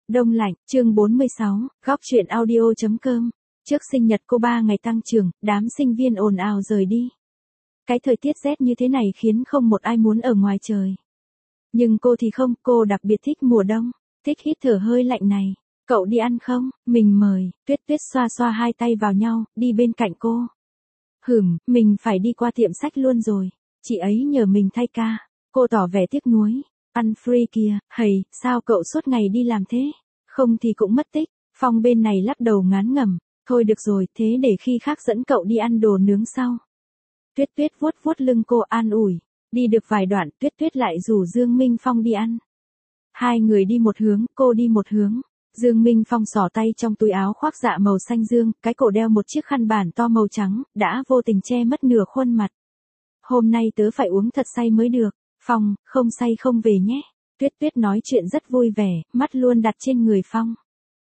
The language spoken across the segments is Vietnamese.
Đông lạnh, chương 46, góc truyện audio.com. Trước sinh nhật cô 3 ngày tăng trưởng, đám sinh viên ồn ào rời đi. Cái thời tiết rét như thế này khiến không một ai muốn ở ngoài trời. Nhưng cô thì không, cô đặc biệt thích mùa đông, thích hít thở hơi lạnh này. Cậu đi ăn không? Mình mời. Tuyết Tuyết xoa xoa hai tay vào nhau, đi bên cạnh cô. Mình phải đi qua tiệm sách luôn rồi. Chị ấy nhờ mình thay ca. Cô tỏ vẻ tiếc nuối. Ăn free kìa, hầy, sao cậu suốt ngày đi làm thế? Không thì cũng mất tích. Phong bên này lắc đầu ngán ngẩm. Thôi được rồi, thế để khi khác dẫn cậu đi ăn đồ nướng sau. Tuyết Tuyết vuốt vuốt lưng cô an ủi. Đi được vài đoạn, Tuyết Tuyết lại rủ Dương Minh Phong đi ăn. Hai người đi một hướng, cô đi một hướng. Dương Minh Phong xỏ tay trong túi áo khoác dạ màu xanh dương, cái cổ đeo một chiếc khăn bản to màu trắng, đã vô tình che mất nửa khuôn mặt. Hôm nay tớ phải uống thật say mới được. Phong, không say không về nhé. Tuyết Tuyết nói chuyện rất vui vẻ, mắt luôn đặt trên người Phong.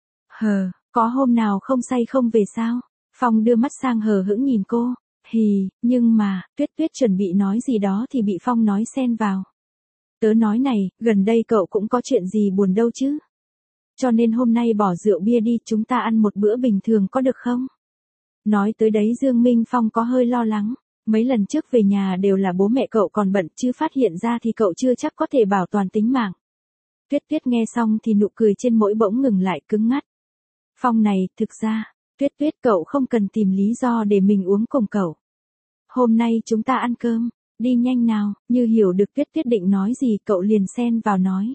Có hôm nào không say không về sao? Phong đưa mắt sang hờ hững nhìn cô. Nhưng mà, Tuyết Tuyết chuẩn bị nói gì đó thì bị Phong nói xen vào. Tớ nói này, gần đây cậu cũng có chuyện gì buồn đâu chứ? Cho nên hôm nay bỏ rượu bia đi, chúng ta ăn một bữa bình thường có được không? Nói tới đấy Dương Minh Phong có hơi lo lắng. Mấy lần trước về nhà đều là bố mẹ cậu còn bận, chứ phát hiện ra thì cậu chưa chắc có thể bảo toàn tính mạng. Tuyết Tuyết nghe xong thì nụ cười trên môi bỗng ngừng lại cứng ngắt. Phong này, thực ra, Tuyết Tuyết cậu không cần tìm lý do để mình uống cùng cậu. Hôm nay chúng ta ăn cơm, đi nhanh nào, như hiểu được Tuyết Tuyết định nói gì cậu liền xen vào nói.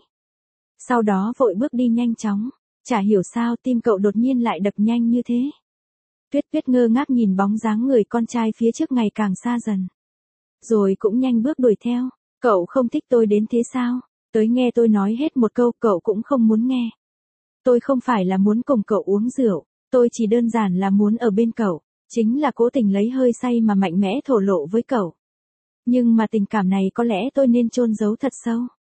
Sau đó vội bước đi nhanh chóng, chả hiểu sao tim cậu đột nhiên lại đập nhanh như thế. Tuyết Tuyết ngơ ngác nhìn bóng dáng người con trai phía trước ngày càng xa dần. Rồi cũng nhanh bước đuổi theo. Cậu không thích tôi đến thế sao? Tới nghe tôi nói hết một câu cậu cũng không muốn nghe. Tôi không phải là muốn cùng cậu uống rượu. Tôi chỉ đơn giản là muốn ở bên cậu. Chính là cố tình lấy hơi say mà mạnh mẽ thổ lộ với cậu. Nhưng mà tình cảm này có lẽ tôi nên chôn giấu thật sâu.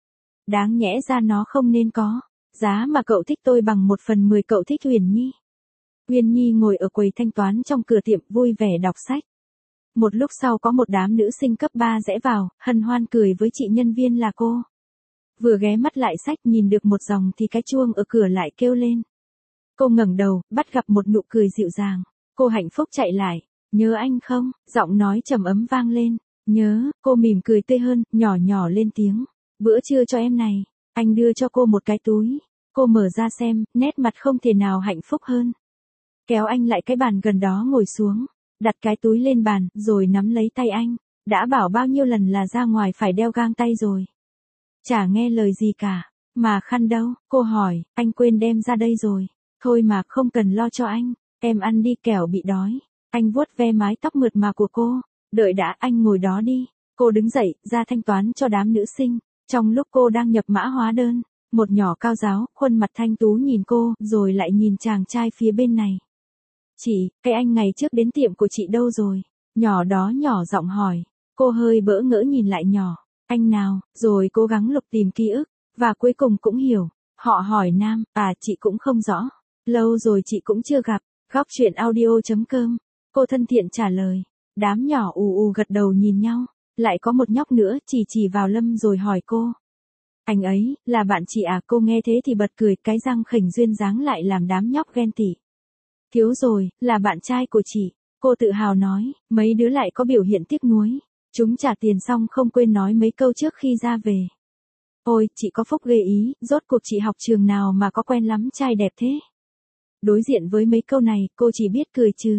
Đáng nhẽ ra nó không nên có. Giá mà cậu thích tôi bằng 1/10 cậu thích Huyền Nhi. Uyên Nhi ngồi ở quầy thanh toán trong cửa tiệm vui vẻ đọc sách. Một lúc sau có một đám nữ sinh cấp 3 rẽ vào, hân hoan cười với chị nhân viên là cô. Vừa ghé mắt lại sách nhìn được một dòng thì cái chuông ở cửa lại kêu lên. Cô ngẩng đầu, bắt gặp một nụ cười dịu dàng. Cô hạnh phúc chạy lại. Nhớ anh không? Giọng nói trầm ấm vang lên. Nhớ, cô mỉm cười tươi hơn, nhỏ nhỏ lên tiếng. Bữa trưa cho em này. Anh đưa cho cô một cái túi. Cô mở ra xem, nét mặt không thể nào hạnh phúc hơn. Kéo anh lại cái bàn gần đó ngồi xuống, đặt cái túi lên bàn, rồi nắm lấy tay anh. Đã bảo bao nhiêu lần là ra ngoài phải đeo găng tay rồi. Chả nghe lời gì cả. Mà khăn đâu? Cô hỏi, anh quên đem ra đây rồi. Thôi mà không cần lo cho anh, em ăn đi kẻo bị đói. Anh vuốt ve mái tóc mượt mà của cô. Đợi đã, anh ngồi đó đi. Cô đứng dậy, ra thanh toán cho đám nữ sinh. Trong lúc cô đang nhập mã hóa đơn, một nhỏ cao giáo, khuôn mặt thanh tú nhìn cô, rồi lại nhìn chàng trai phía bên này. Chị, cái anh ngày trước đến tiệm của chị đâu rồi? Nhỏ đó nhỏ giọng hỏi. Cô hơi bỡ ngỡ nhìn lại nhỏ. Anh nào? Rồi cố gắng lục tìm ký ức. Và cuối cùng cũng hiểu. Họ hỏi nam, chị cũng không rõ. Lâu rồi chị cũng chưa gặp. Góc truyện audio.com. Cô thân thiện trả lời. Đám nhỏ ù ù gật đầu nhìn nhau. Lại có một nhóc nữa chỉ vào Lâm rồi hỏi cô. Anh ấy, là bạn chị à? Cô nghe thế thì bật cười, cái răng khỉnh duyên dáng lại làm đám nhóc ghen tị. Thiếu rồi, là bạn trai của chị. Cô tự hào nói, mấy đứa lại có biểu hiện tiếc nuối. Chúng trả tiền xong không quên nói mấy câu trước khi ra về. Ôi, chị có phúc ghê ý, rốt cuộc chị học trường nào mà có quen lắm trai đẹp thế? Đối diện với mấy câu này, cô chỉ biết cười trừ.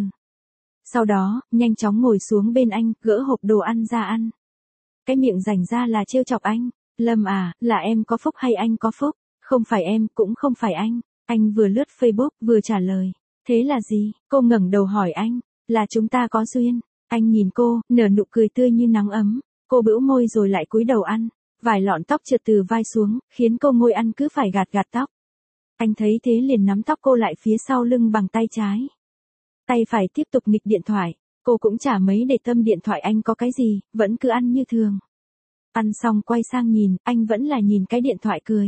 Sau đó, nhanh chóng ngồi xuống bên anh, gỡ hộp đồ ăn ra ăn. Cái miệng rảnh ra là trêu chọc anh. Lâm à, là em có phúc hay anh có phúc? Không phải em, cũng không phải anh. Anh vừa lướt Facebook, vừa trả lời. Thế là gì? Cô ngẩng đầu hỏi anh. Là chúng ta có duyên. Anh nhìn cô, nở nụ cười tươi như nắng ấm. Cô bĩu môi rồi lại cúi đầu ăn. Vài lọn tóc trượt từ vai xuống, khiến cô ngồi ăn cứ phải gạt tóc. Anh thấy thế liền nắm tóc cô lại phía sau lưng bằng tay trái. Tay phải tiếp tục nghịch điện thoại. Cô cũng chả mấy để tâm điện thoại anh có cái gì, vẫn cứ ăn như thường. Ăn xong quay sang nhìn, anh vẫn là nhìn cái điện thoại cười.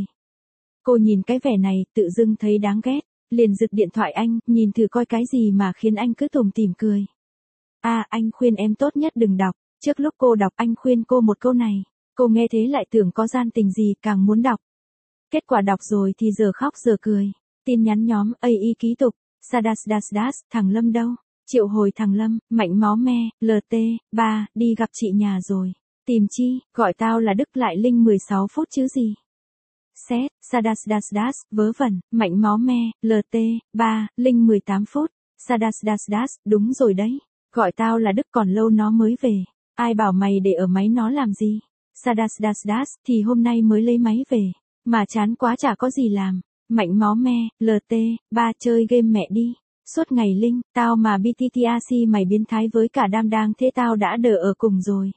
Cô nhìn cái vẻ này, tự dưng thấy đáng ghét. Liền giật điện thoại anh, nhìn thử coi cái gì mà khiến anh cứ tủm tỉm cười. Anh khuyên em tốt nhất đừng đọc. Trước lúc cô đọc anh khuyên cô một câu này. Cô nghe thế lại tưởng có gian tình gì, càng muốn đọc. Kết quả đọc rồi thì giờ khóc giờ cười. Tin nhắn nhóm AI ký tục. Sadas, thằng Lâm đâu? Triệu hồi thằng Lâm, mạnh máu me, LT, 3, đi gặp chị nhà rồi. Tìm chi, gọi tao là Đức lại Linh 16 phút chứ gì. Xét, Sadas, vớ vẩn, mạnh máu me, LT, 3, Linh 18 phút. Sadas, đúng rồi đấy. Gọi tao là Đức còn lâu nó mới về. Ai bảo mày để ở máy nó làm gì? Sadas, thì hôm nay mới lấy máy về. Mà chán quá chả có gì làm. Mạnh máu me, LT, 3 chơi game mẹ đi. Suốt ngày Linh, tao mà BTTRC mày biến thái với cả đam đang thế tao đã đỡ ở cùng rồi.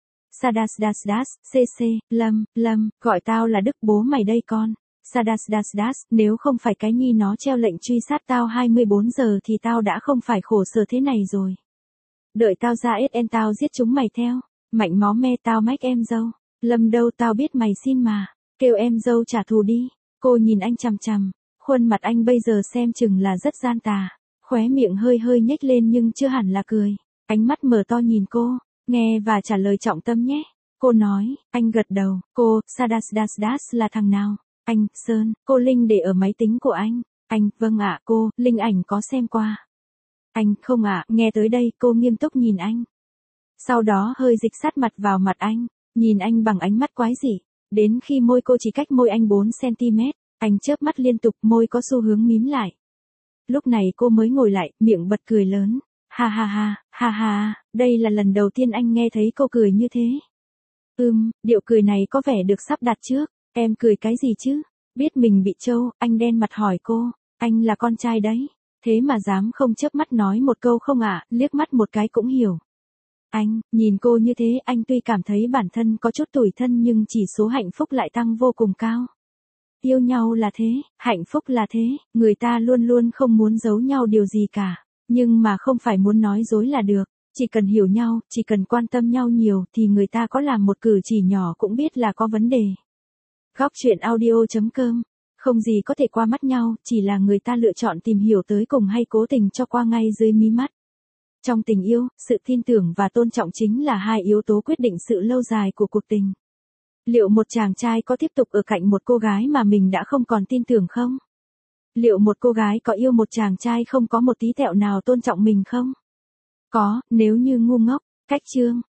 Sadas, CC, Lâm, gọi tao là Đức bố mày đây con. Sadas, nếu không phải cái nhi nó treo lệnh truy sát tao 24 giờ thì tao đã không phải khổ sở thế này rồi. Đợi tao ra SN tao giết chúng mày theo. Mạnh máu me tao mách em dâu. Lâm đâu tao biết mày xin mà. Kêu em dâu trả thù đi. Cô nhìn anh chằm chằm. Khuôn mặt anh bây giờ xem chừng là rất gian tà. Khóe miệng hơi nhếch lên nhưng chưa hẳn là cười. Ánh mắt mở to nhìn cô. Nghe và trả lời trọng tâm nhé. Cô nói, anh gật đầu. Cô, Sadas là thằng nào? Anh, Sơn, cô Linh để ở máy tính của anh. Anh, vâng ạ cô, Linh ảnh có xem qua. Anh, không ạ, nghe tới đây cô nghiêm túc nhìn anh. Sau đó hơi dịch sát mặt vào mặt anh, nhìn anh bằng ánh mắt quái dị. Đến khi môi cô chỉ cách môi anh 4cm, anh chớp mắt liên tục môi có xu hướng mím lại. Lúc này cô mới ngồi lại, miệng bật cười lớn. Ha, đây là lần đầu tiên anh nghe thấy cô cười như thế. Điệu cười này có vẻ được sắp đặt trước. Em cười cái gì chứ? Biết mình bị trâu, anh đen mặt hỏi cô. Anh là con trai đấy. Thế mà dám không chớp mắt nói một câu không ạ, liếc mắt một cái cũng hiểu. Anh, nhìn cô như thế anh tuy cảm thấy bản thân có chút tủi thân nhưng chỉ số hạnh phúc lại tăng vô cùng cao. Yêu nhau là thế, hạnh phúc là thế, người ta luôn luôn không muốn giấu nhau điều gì cả. Nhưng mà không phải muốn nói dối là được, chỉ cần hiểu nhau, chỉ cần quan tâm nhau nhiều thì người ta có làm một cử chỉ nhỏ cũng biết là có vấn đề. Góc chuyện audio.com. Không gì có thể qua mắt nhau, chỉ là người ta lựa chọn tìm hiểu tới cùng hay cố tình cho qua ngay dưới mí mắt. Trong tình yêu, sự tin tưởng và tôn trọng chính là hai yếu tố quyết định sự lâu dài của cuộc tình. Liệu một chàng trai có tiếp tục ở cạnh một cô gái mà mình đã không còn tin tưởng không? Liệu một cô gái có yêu một chàng trai không có một tí tẹo nào tôn trọng mình không? Có, nếu như ngu ngốc. Cách chương